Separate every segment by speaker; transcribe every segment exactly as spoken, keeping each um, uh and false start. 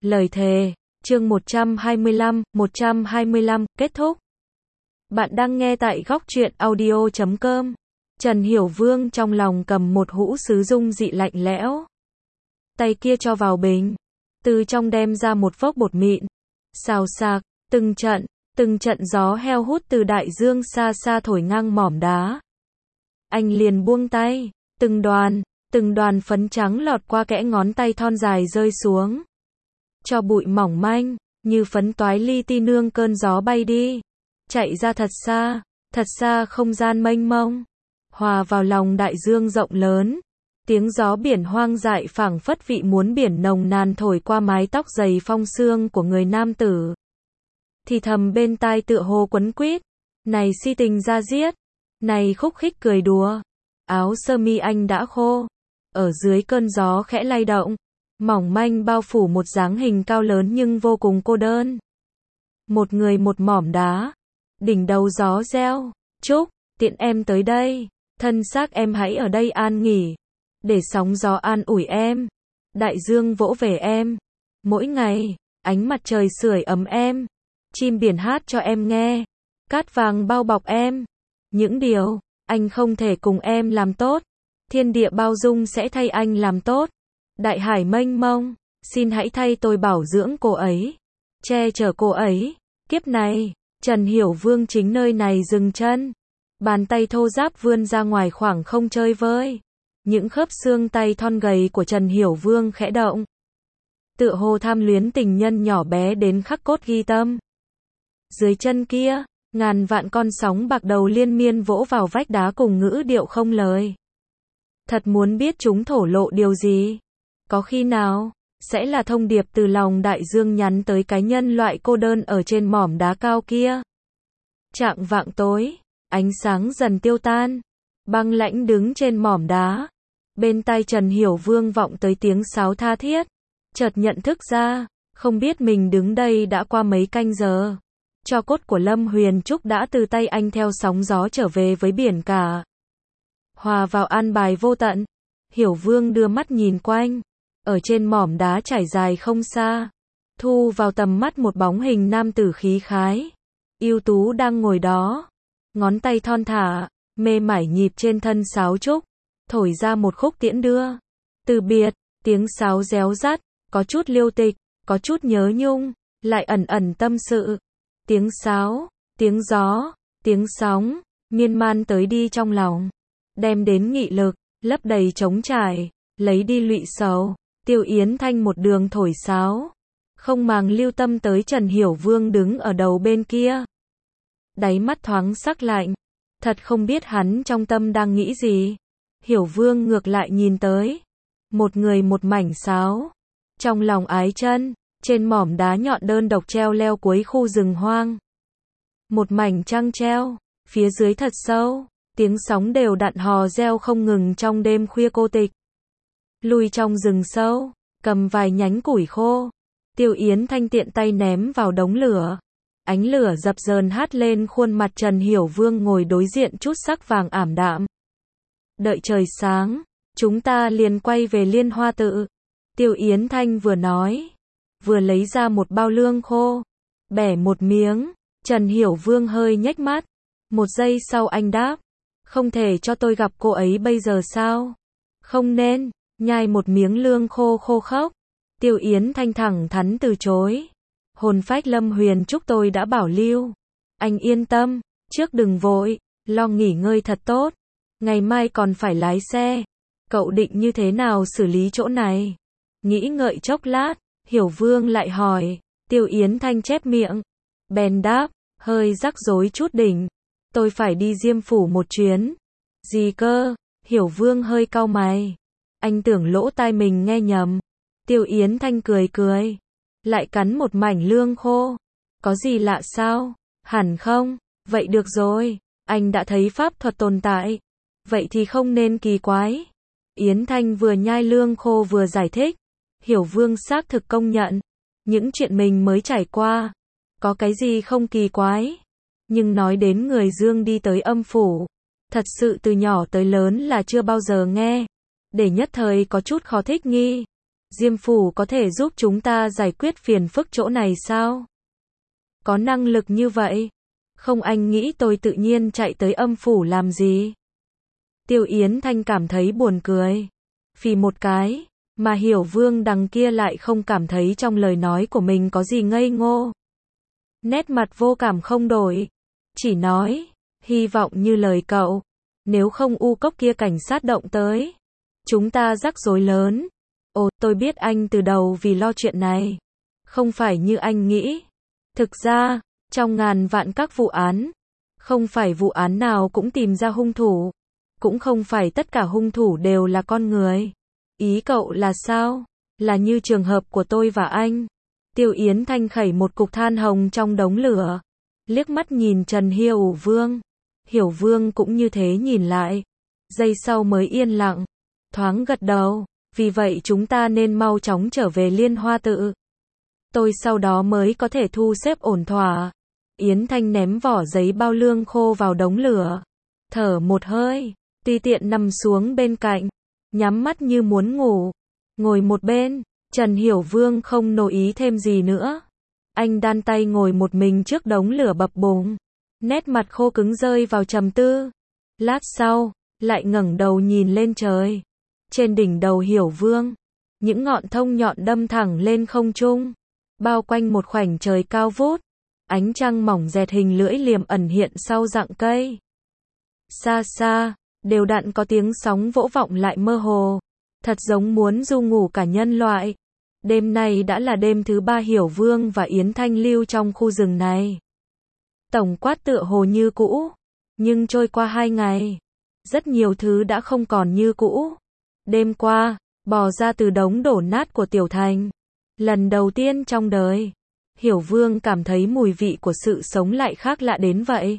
Speaker 1: Lời thề, chương một trăm hai mươi lăm, một trăm hai mươi lăm, kết thúc. Bạn đang nghe tại góc truyện audio chấm com. Trần Hiểu Vương trong lòng cầm một hũ sứ dung dị lạnh lẽo. Tay kia cho vào bình. Từ trong đem ra một phốc bột mịn. Xào xạc, từng trận, từng trận gió heo hút từ đại dương xa xa thổi ngang mỏm đá. Anh liền buông tay, từng đoàn, từng đoàn phấn trắng lọt qua kẽ ngón tay thon dài rơi xuống. Cho bụi mỏng manh, như phấn toái li ti nương cơn gió bay đi. Chạy ra thật xa, thật xa không gian mênh mông. Hòa vào lòng đại dương rộng lớn. Tiếng gió biển hoang dại phảng phất vị muốn biển nồng nàn thổi qua mái tóc dày phong sương của người nam tử. Thì thầm bên tai tựa hồ quấn quýt. Này si tình ra giết. Này khúc khích cười đùa. Áo sơ mi anh đã khô. Ở dưới cơn gió khẽ lay động. Mỏng manh bao phủ một dáng hình cao lớn nhưng vô cùng cô đơn. Một người một mỏm đá. Đỉnh đầu gió reo. Trúc, tiện em tới đây. Thân xác em hãy ở đây an nghỉ. Để sóng gió an ủi em. Đại dương vỗ về em. Mỗi ngày, ánh mặt trời sưởi ấm em. Chim biển hát cho em nghe. Cát vàng bao bọc em. Những điều, anh không thể cùng em làm tốt. Thiên địa bao dung sẽ thay anh làm tốt. Đại hải mênh mông, xin hãy thay tôi bảo dưỡng cô ấy. Che chở cô ấy. Kiếp này, Trần Hiểu Vương chính nơi này dừng chân. Bàn tay thô ráp vươn ra ngoài khoảng không chơi vơi. Những khớp xương tay thon gầy của Trần Hiểu Vương khẽ động. Tựa hồ tham luyến tình nhân nhỏ bé đến khắc cốt ghi tâm. Dưới chân kia, ngàn vạn con sóng bạc đầu liên miên vỗ vào vách đá cùng ngữ điệu không lời. Thật muốn biết chúng thổ lộ điều gì. Có khi nào, sẽ là thông điệp từ lòng đại dương nhắn tới cái nhân loại cô đơn ở trên mỏm đá cao kia. Chạng vạng tối, ánh sáng dần tiêu tan. Băng lãnh đứng trên mỏm đá. Bên tai Trần Hiểu Vương vọng tới tiếng sáo tha thiết. Chợt nhận thức ra, không biết mình đứng đây đã qua mấy canh giờ. Tro cốt của Lâm Huyền Trúc đã từ tay anh theo sóng gió trở về với biển cả. Hòa vào an bài vô tận. Hiểu Vương đưa mắt nhìn quanh. Ở trên mỏm đá trải dài không xa. Thu vào tầm mắt một bóng hình nam tử khí khái. Ưu tú đang ngồi đó. Ngón tay thon thả, mê mải nhịp trên thân sáo trúc. Thổi ra một khúc tiễn đưa. Từ biệt, tiếng sáo réo rắt. Có chút liêu tịch, có chút nhớ nhung. Lại ẩn ẩn tâm sự. Tiếng sáo, tiếng gió, tiếng sóng, miên man tới đi trong lòng. Đem đến nghị lực, lấp đầy trống trải, lấy đi lụy sầu. Tiêu Yến Thanh một đường thổi sáo. Không màng lưu tâm tới Trần Hiểu Vương đứng ở đầu bên kia. Đáy mắt thoáng sắc lạnh. Thật không biết hắn trong tâm đang nghĩ gì. Hiểu Vương ngược lại nhìn tới. Một người một mảnh sáo. Trong lòng ái chân. Trên mỏm đá nhọn đơn độc treo leo cuối khu rừng hoang. Một mảnh trăng treo. Phía dưới thật sâu. Tiếng sóng đều đặn hò reo không ngừng trong đêm khuya cô tịch. Lùi trong rừng sâu. Cầm vài nhánh củi khô. Tiêu Yến Thanh tiện tay ném vào đống lửa. Ánh lửa dập dờn hát lên khuôn mặt Trần Hiểu Vương ngồi đối diện chút sắc vàng ảm đạm. Đợi trời sáng. Chúng ta liền quay về Liên Hoa Tự. Tiêu Yến Thanh vừa nói. Vừa lấy ra một bao lương khô. Bẻ một miếng. Trần Hiểu Vương hơi nhếch mắt. Một giây sau anh đáp. Không thể cho tôi gặp cô ấy bây giờ sao? Không nên. Nhai một miếng lương khô khô khốc. Tiêu Yến Thanh thẳng thắn từ chối. Hồn phách Lâm Huyền Trúc tôi đã bảo lưu. Anh yên tâm. Trước đừng vội. Lo nghỉ ngơi thật tốt. Ngày mai còn phải lái xe. Cậu định như thế nào xử lý chỗ này? Nghĩ ngợi chốc lát. Hiểu Vương lại hỏi. Tiêu Yến Thanh chép miệng. Bèn đáp. Hơi rắc rối chút đỉnh. Tôi phải đi Diêm Phủ một chuyến. Gì cơ? Hiểu Vương hơi cau mày. Anh tưởng lỗ tai mình nghe nhầm. Tiêu Yến Thanh cười cười. Lại cắn một mảnh lương khô. Có gì lạ sao? Hẳn không? Vậy được rồi. Anh đã thấy pháp thuật tồn tại. Vậy thì không nên kỳ quái. Yến Thanh vừa nhai lương khô vừa giải thích. Hiểu Vương xác thực công nhận. Những chuyện mình mới trải qua. Có cái gì không kỳ quái. Nhưng nói đến người Dương đi tới âm phủ. Thật sự từ nhỏ tới lớn là chưa bao giờ nghe. Để nhất thời có chút khó thích nghi. Diêm phủ có thể giúp chúng ta giải quyết phiền phức chỗ này sao? Có năng lực như vậy? Không, anh nghĩ tôi tự nhiên chạy tới âm phủ làm gì? Tiêu Yến Thanh cảm thấy buồn cười. Phì một cái, mà Hiểu Vương đằng kia lại không cảm thấy trong lời nói của mình có gì ngây ngô. Nét mặt vô cảm không đổi. Chỉ nói, hy vọng như lời cậu. Nếu không u cốc kia cảnh sát động tới, chúng ta rắc rối lớn. Ồ, tôi biết anh từ đầu vì lo chuyện này. Không phải như anh nghĩ. Thực ra, trong ngàn vạn các vụ án, không phải vụ án nào cũng tìm ra hung thủ. Cũng không phải tất cả hung thủ đều là con người. Ý cậu là sao? Là như trường hợp của tôi và anh. Tiêu Yến Thanh khẩy một cục than hồng trong đống lửa. Liếc mắt nhìn Trần Hiểu Vương. Hiểu Vương cũng như thế nhìn lại. Giây sau mới yên lặng. Thoáng gật đầu. Vì vậy chúng ta nên mau chóng trở về Liên Hoa Tự. Tôi sau đó mới có thể thu xếp ổn thỏa. Yến Thanh ném vỏ giấy bao lương khô vào đống lửa. Thở một hơi. Tùy tiện nằm xuống bên cạnh. Nhắm mắt như muốn ngủ. Ngồi một bên. Trần Hiểu Vương không nổi ý thêm gì nữa. Anh đan tay ngồi một mình trước đống lửa bập bùng. Nét mặt khô cứng rơi vào trầm tư. Lát sau, lại ngẩng đầu nhìn lên trời. Trên đỉnh đầu Hiểu Vương, những ngọn thông nhọn đâm thẳng lên không trung, bao quanh một khoảnh trời cao vút. Ánh trăng mỏng dẹt hình lưỡi liềm ẩn hiện sau rặng cây. Xa xa, đều đặn có tiếng sóng vỗ vọng lại mơ hồ. Thật giống muốn du ngủ cả nhân loại. Đêm nay đã là đêm thứ ba Hiểu Vương và Yến Thanh lưu trong khu rừng này. Tổng quát tựa hồ như cũ. Nhưng trôi qua hai ngày, rất nhiều thứ đã không còn như cũ. Đêm qua, bò ra từ đống đổ nát của tiểu thành. Lần đầu tiên trong đời, Hiểu Vương cảm thấy mùi vị của sự sống lại khác lạ đến vậy.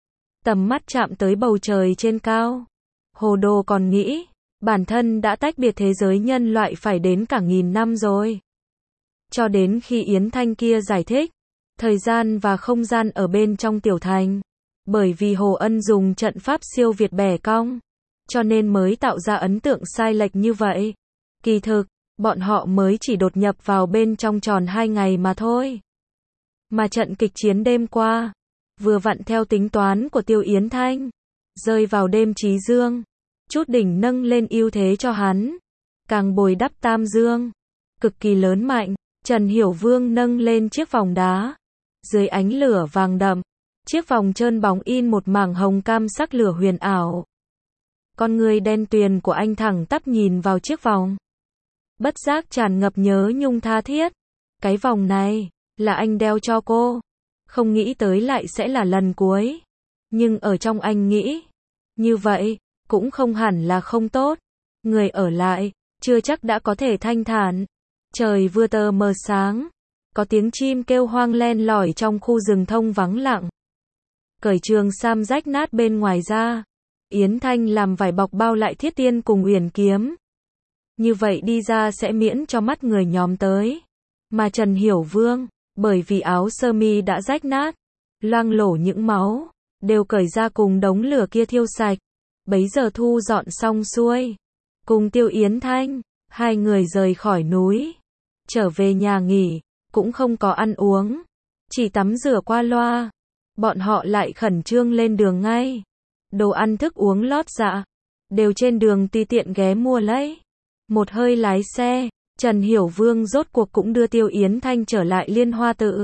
Speaker 1: Tầm mắt chạm tới bầu trời trên cao. Hồ Đồ còn nghĩ, bản thân đã tách biệt thế giới nhân loại phải đến cả nghìn năm rồi. Cho đến khi Yến Thanh kia giải thích, thời gian và không gian ở bên trong tiểu thành. Bởi vì Hồ Ân dùng trận pháp siêu việt bẻ cong, cho nên mới tạo ra ấn tượng sai lệch như vậy. Kỳ thực, bọn họ mới chỉ đột nhập vào bên trong tròn hai ngày mà thôi. Mà trận kịch chiến đêm qua, vừa vặn theo tính toán của Tiêu Yến Thanh, rơi vào đêm Trí Dương. Chút đỉnh nâng lên ưu thế cho hắn, càng bồi đắp Tam Dương. Cực kỳ lớn mạnh, Trần Hiểu Vương nâng lên chiếc vòng đá. Dưới ánh lửa vàng đậm, chiếc vòng trơn bóng in một mảng hồng cam sắc lửa huyền ảo. Con người đen tuyền của anh thẳng tắp nhìn vào chiếc vòng. Bất giác tràn ngập nhớ nhung tha thiết. Cái vòng này, là anh đeo cho cô. Không nghĩ tới lại sẽ là lần cuối. Nhưng ở trong anh nghĩ, như vậy, cũng không hẳn là không tốt. Người ở lại, chưa chắc đã có thể thanh thản. Trời vừa tờ mờ sáng. Có tiếng chim kêu hoang len lỏi trong khu rừng thông vắng lặng. Cởi trường sam rách nát bên ngoài ra. Yến Thanh làm vải bọc bao lại Thiết Tiên cùng Uyển Kiếm. Như vậy đi ra sẽ miễn cho mắt người nhóm tới. Mà Trần Hiểu Vương, bởi vì áo sơ mi đã rách nát, loang lổ những máu, đều cởi ra cùng đống lửa kia thiêu sạch. Bấy giờ thu dọn xong xuôi, cùng Tiêu Yến Thanh, hai người rời khỏi núi, trở về nhà nghỉ, cũng không có ăn uống, chỉ tắm rửa qua loa. Bọn họ lại khẩn trương lên đường ngay. Đồ ăn thức uống lót dạ, đều trên đường tùy tiện ghé mua lấy. Một hơi lái xe, Trần Hiểu Vương rốt cuộc cũng đưa Tiêu Yến Thanh trở lại Liên Hoa Tự.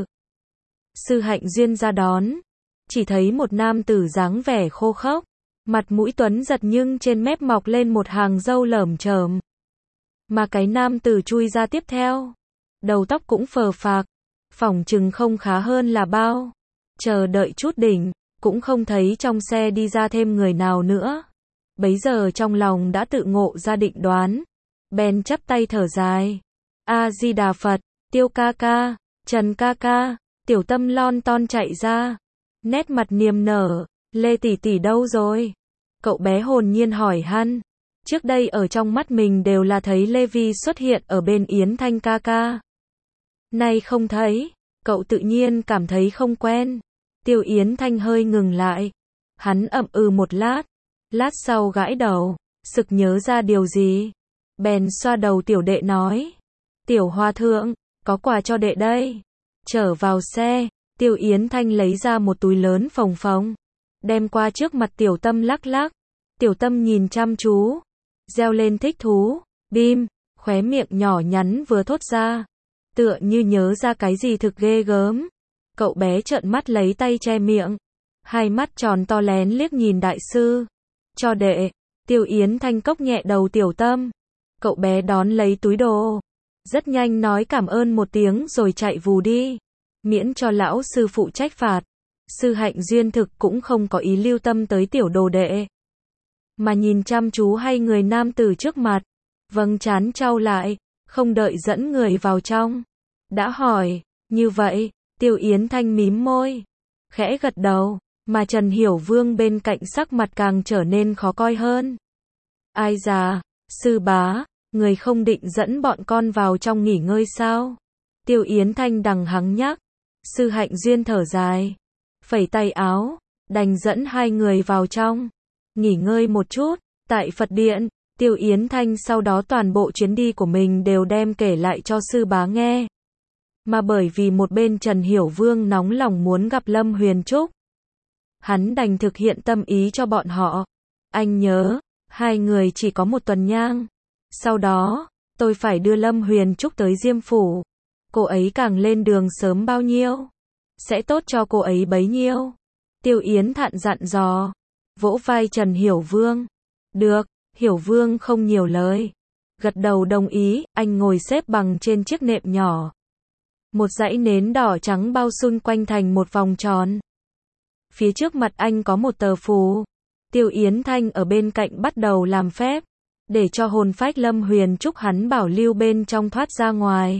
Speaker 1: Sư Hạnh Duyên ra đón, chỉ thấy một nam tử dáng vẻ khô khốc, mặt mũi tuấn giật nhưng trên mép mọc lên một hàng râu lởm chởm. Mà cái nam tử chui ra tiếp theo, đầu tóc cũng phờ phạc, phỏng chừng không khá hơn là bao. Chờ đợi chút đỉnh, cũng không thấy trong xe đi ra thêm người nào nữa. Bấy giờ trong lòng đã tự ngộ ra định đoán, bèn chắp tay thở dài. A Di Đà Phật, Tiêu ca ca, Trần ca ca, tiểu tâm lon ton chạy ra. Nét mặt niềm nở, Lê tỷ tỷ đâu rồi? Cậu bé hồn nhiên hỏi han. Trước đây ở trong mắt mình đều là thấy Lê Vi xuất hiện ở bên Yến Thanh ca ca. Nay không thấy, cậu tự nhiên cảm thấy không quen. Tiêu Yến Thanh hơi ngừng lại. Hắn ậm ừ một lát. Lát sau gãi đầu, sực nhớ ra điều gì. Bèn xoa đầu tiểu đệ nói. Tiểu Hòa Thượng, có quà cho đệ đây. Trở vào xe, Tiêu Yến Thanh lấy ra một túi lớn phồng phồng, đem qua trước mặt Tiểu Tâm lắc lắc. Tiểu Tâm nhìn chăm chú, reo lên thích thú, bim, khóe miệng nhỏ nhắn vừa thốt ra, tựa như nhớ ra cái gì thực ghê gớm. Cậu bé trợn mắt lấy tay che miệng, hai mắt tròn to lén liếc nhìn đại sư. Cho đệ. Tiêu Yến Thanh cốc nhẹ đầu Tiểu Tâm. Cậu bé đón lấy túi đồ, rất nhanh nói cảm ơn một tiếng rồi chạy vù đi, miễn cho lão sư phụ trách phạt. Sư Hạnh Duyên thực cũng không có ý lưu tâm tới tiểu đồ đệ, mà nhìn chăm chú hai người nam tử trước mặt, vâng trán trao lại, không đợi dẫn người vào trong. Đã hỏi, như vậy, Tiêu Yến Thanh mím môi, khẽ gật đầu, mà Trần Hiểu Vương bên cạnh sắc mặt càng trở nên khó coi hơn. Ai già, sư bá, người không định dẫn bọn con vào trong nghỉ ngơi sao? Tiêu Yến Thanh đằng hắng nhắc. Sư Hạnh Duyên thở dài, phẩy tay áo, đành dẫn hai người vào trong, nghỉ ngơi một chút. Tại Phật Điện, Tiêu Yến Thanh sau đó toàn bộ chuyến đi của mình đều đem kể lại cho sư bá nghe. Mà bởi vì một bên Trần Hiểu Vương nóng lòng muốn gặp Lâm Huyền Trúc, hắn đành thực hiện tâm ý cho bọn họ. Anh nhớ, hai người chỉ có một tuần nhang. Sau đó, tôi phải đưa Lâm Huyền Trúc tới Diêm Phủ. Cô ấy càng lên đường sớm bao nhiêu, sẽ tốt cho cô ấy bấy nhiêu. Tiêu Yến Thạn dặn dò, vỗ vai Trần Hiểu Vương. Được, Hiểu Vương không nhiều lời, gật đầu đồng ý. Anh ngồi xếp bằng trên chiếc nệm nhỏ, một dãy nến đỏ trắng bao xung quanh thành một vòng tròn. Phía trước mặt anh có một tờ phù. Tiêu Yến Thanh ở bên cạnh bắt đầu làm phép, để cho hồn phách Lâm Huyền Trúc hắn bảo lưu bên trong thoát ra ngoài.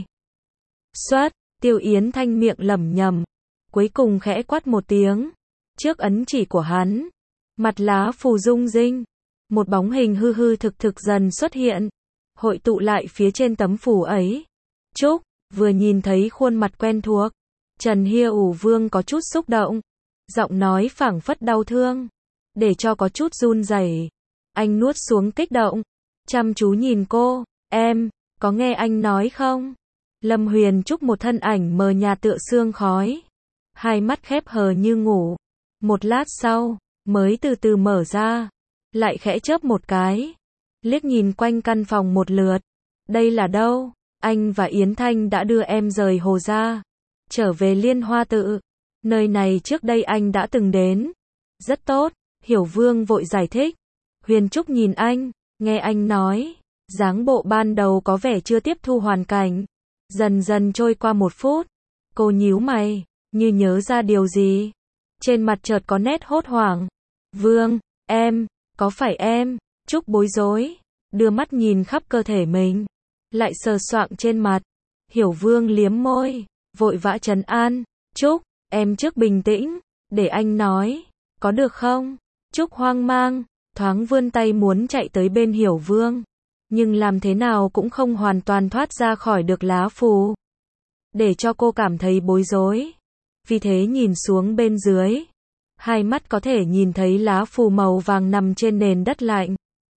Speaker 1: Xoát, Tiêu Yến Thanh miệng lẩm nhẩm, cuối cùng khẽ quát một tiếng. Trước ấn chỉ của hắn, mặt lá phù rung rinh, một bóng hình hư hư thực thực dần xuất hiện, hội tụ lại phía trên tấm phù ấy. Trúc, vừa nhìn thấy khuôn mặt quen thuộc, Trần Hiểu Vương có chút xúc động, giọng nói phảng phất đau thương, để cho có chút run rẩy. Anh nuốt xuống kích động, chăm chú nhìn cô. Em, có nghe anh nói không? Lâm Huyền Trúc một thân ảnh mờ nhạt tựa sương khói, hai mắt khép hờ như ngủ. Một lát sau, mới từ từ mở ra, lại khẽ chớp một cái, liếc nhìn quanh căn phòng một lượt. Đây là đâu? Anh và Yến Thanh đã đưa em rời Hồ gia, trở về Liên Hoa Tự. Nơi này trước đây anh đã từng đến. Rất tốt, Hiểu Vương vội giải thích. Huyền Trúc nhìn anh, nghe anh nói, dáng bộ ban đầu có vẻ chưa tiếp thu hoàn cảnh. Dần dần trôi qua một phút, cô nhíu mày, như nhớ ra điều gì. Trên mặt chợt có nét hốt hoảng. Vương, em, có phải em? Trúc bối rối, đưa mắt nhìn khắp cơ thể mình, lại sờ soạng trên mặt. Hiểu Vương liếm môi, vội vã trấn an. Trúc, em trước bình tĩnh, để anh nói, có được không? Trúc hoang mang, thoáng vươn tay muốn chạy tới bên Hiểu Vương, nhưng làm thế nào cũng không hoàn toàn thoát ra khỏi được lá phù, để cho cô cảm thấy bối rối. Vì thế nhìn xuống bên dưới, hai mắt có thể nhìn thấy lá phù màu vàng nằm trên nền đất lạnh.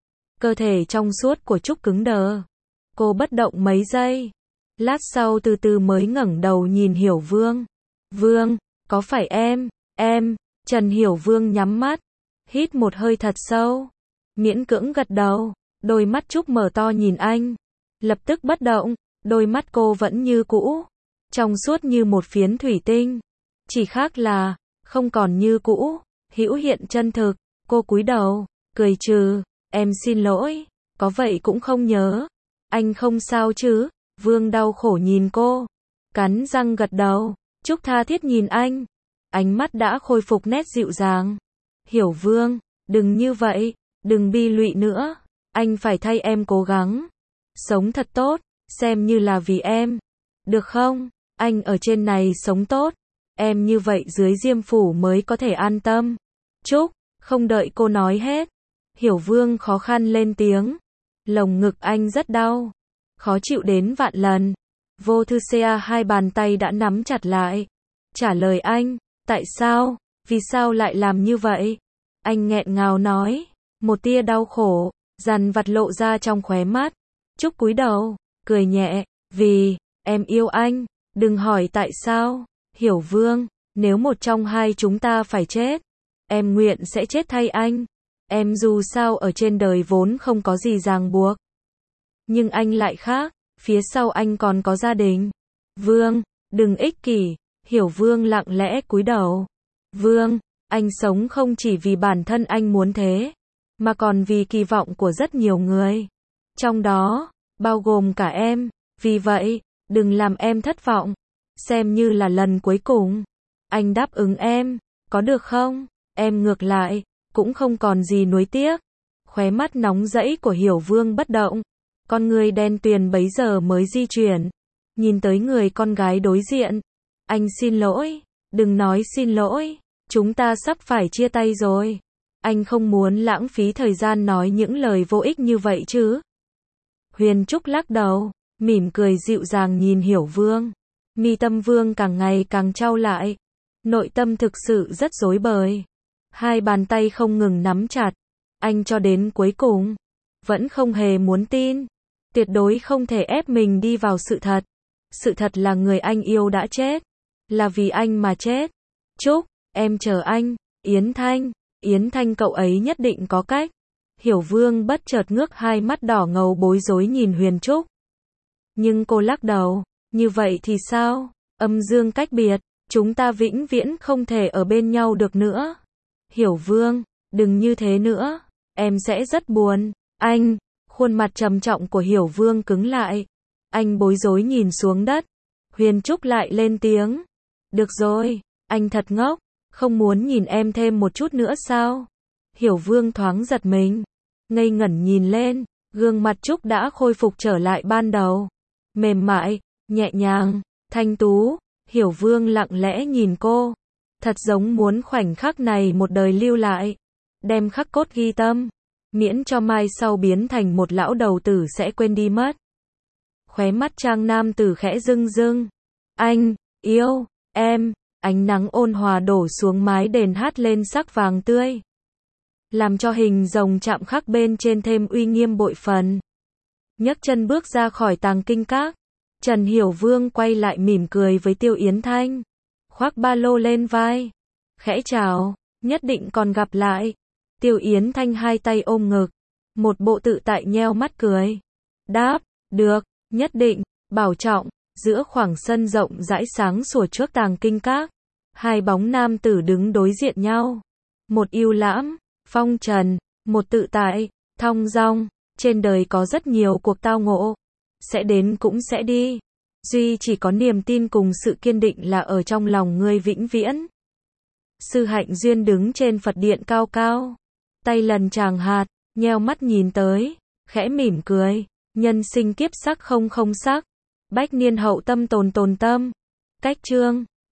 Speaker 1: Cơ thể trong suốt của Trúc cứng đờ. Cô bất động mấy giây, lát sau từ từ mới ngẩng đầu nhìn Hiểu Vương. Vương, có phải em? Em. Trần Hiểu Vương nhắm mắt, hít một hơi thật sâu, miễn cưỡng gật đầu. Đôi mắt Trúc mở to nhìn anh, lập tức bất động. Đôi mắt cô vẫn như cũ, trong suốt như một phiến thủy tinh, chỉ khác là không còn như cũ, hữu hiện chân thực. Cô cúi đầu, cười trừ. Em xin lỗi, có vậy cũng không nhớ. Anh không sao chứ? Vương đau khổ nhìn cô, cắn răng gật đầu. Trúc tha thiết nhìn anh, ánh mắt đã khôi phục nét dịu dàng. Hiểu Vương, đừng như vậy, đừng bi lụy nữa. Anh phải thay em cố gắng, sống thật tốt, xem như là vì em. Được không? Anh ở trên này sống tốt, em như vậy dưới Diêm Phủ mới có thể an tâm. Trúc, không đợi cô nói hết, Hiểu Vương khó khăn lên tiếng. Lồng ngực anh rất đau, khó chịu đến vạn lần. Vô Thư Sea hai bàn tay đã nắm chặt lại, trả lời anh. Tại sao? Vì sao lại làm như vậy? Anh nghẹn ngào nói, một tia đau khổ dằn vặt lộ ra trong khóe mắt. Trúc cúi đầu, cười nhẹ, Vì, em yêu anh, đừng hỏi tại sao. Hiểu Vương, nếu một trong hai chúng ta phải chết, em nguyện sẽ chết thay anh. Em dù sao ở trên đời vốn không có gì ràng buộc. Nhưng anh lại khác, phía sau anh còn có gia đình. Vương, đừng ích kỷ. Hiểu Vương lặng lẽ cúi đầu. Vương, anh sống không chỉ vì bản thân anh muốn thế, mà còn vì kỳ vọng của rất nhiều người. Trong đó, bao gồm cả em. Vì vậy, đừng làm em thất vọng. Xem như là lần cuối cùng. Anh đáp ứng em, có được không? Em ngược lại, cũng không còn gì nuối tiếc. Khóe mắt nóng rẫy của Hiểu Vương bất động. Con người đen tuyền bấy giờ mới di chuyển. Nhìn tới người con gái đối diện. Anh xin lỗi. Đừng nói xin lỗi. Chúng ta sắp phải chia tay rồi. Anh không muốn lãng phí thời gian nói những lời vô ích như vậy chứ. Huyền Trúc lắc đầu, mỉm cười dịu dàng nhìn Hiểu Vương. Mi tâm Vương càng ngày càng trao lại. Nội tâm thực sự rất rối bời. Hai bàn tay không ngừng nắm chặt. Anh cho đến cuối cùng, vẫn không hề muốn tin. Tuyệt đối không thể ép mình đi vào sự thật. Sự thật là người anh yêu đã chết. Là vì anh mà chết. Trúc, em chờ anh. Yến Thanh, Yến Thanh cậu ấy nhất định có cách. Hiểu Vương bất chợt ngước hai mắt đỏ ngầu bối rối nhìn Huyền Trúc. Nhưng cô lắc đầu. Như vậy thì sao? Âm dương cách biệt. Chúng ta vĩnh viễn không thể ở bên nhau được nữa. Hiểu Vương, đừng như thế nữa. Em sẽ rất buồn. Anh, khuôn mặt trầm trọng của Hiểu Vương cứng lại. Anh bối rối nhìn xuống đất. Huyền Trúc lại lên tiếng. Được rồi, anh thật ngốc. Không muốn nhìn em thêm một chút nữa sao? Hiểu Vương thoáng giật mình. Ngây ngẩn nhìn lên. Gương mặt Trúc đã khôi phục trở lại ban đầu. Mềm mại, nhẹ nhàng, thanh tú. Hiểu Vương lặng lẽ nhìn cô. Thật giống muốn khoảnh khắc này một đời lưu lại. Đem khắc cốt ghi tâm. Miễn cho mai sau biến thành một lão đầu tử sẽ quên đi mất. Khóe mắt Trang nam tử khẽ rưng rưng. Anh, yêu, em. Ánh nắng ôn hòa đổ xuống mái đền hát lên sắc vàng tươi. Làm cho hình rồng chạm khắc bên trên thêm uy nghiêm bội phần. Nhấc chân bước ra khỏi tàng kinh các. Trần Hiểu Vương quay lại mỉm cười với Tiêu Yến Thanh. Khoác ba lô lên vai. Khẽ chào, nhất định còn gặp lại. Tiêu Yến Thanh hai tay ôm ngực. Một bộ tự tại nheo mắt cười. Đáp, được, nhất định, bảo trọng. Giữa khoảng sân rộng rãi sáng sủa trước tàng kinh các. Hai bóng nam tử đứng đối diện nhau. Một yêu lãm, phong trần. Một tự tại, thong dong. Trên đời có rất nhiều cuộc tao ngộ. Sẽ đến cũng sẽ đi. Duy chỉ có niềm tin cùng sự kiên định là ở trong lòng ngươi vĩnh viễn. Sư Hạnh Duyên đứng trên Phật điện cao cao. Tay lần tràng hạt, nheo mắt nhìn tới. Khẽ mỉm cười. Nhân sinh kiếp sắc không không sắc. Bách niên hậu tâm tồn tồn tâm. Cách chương.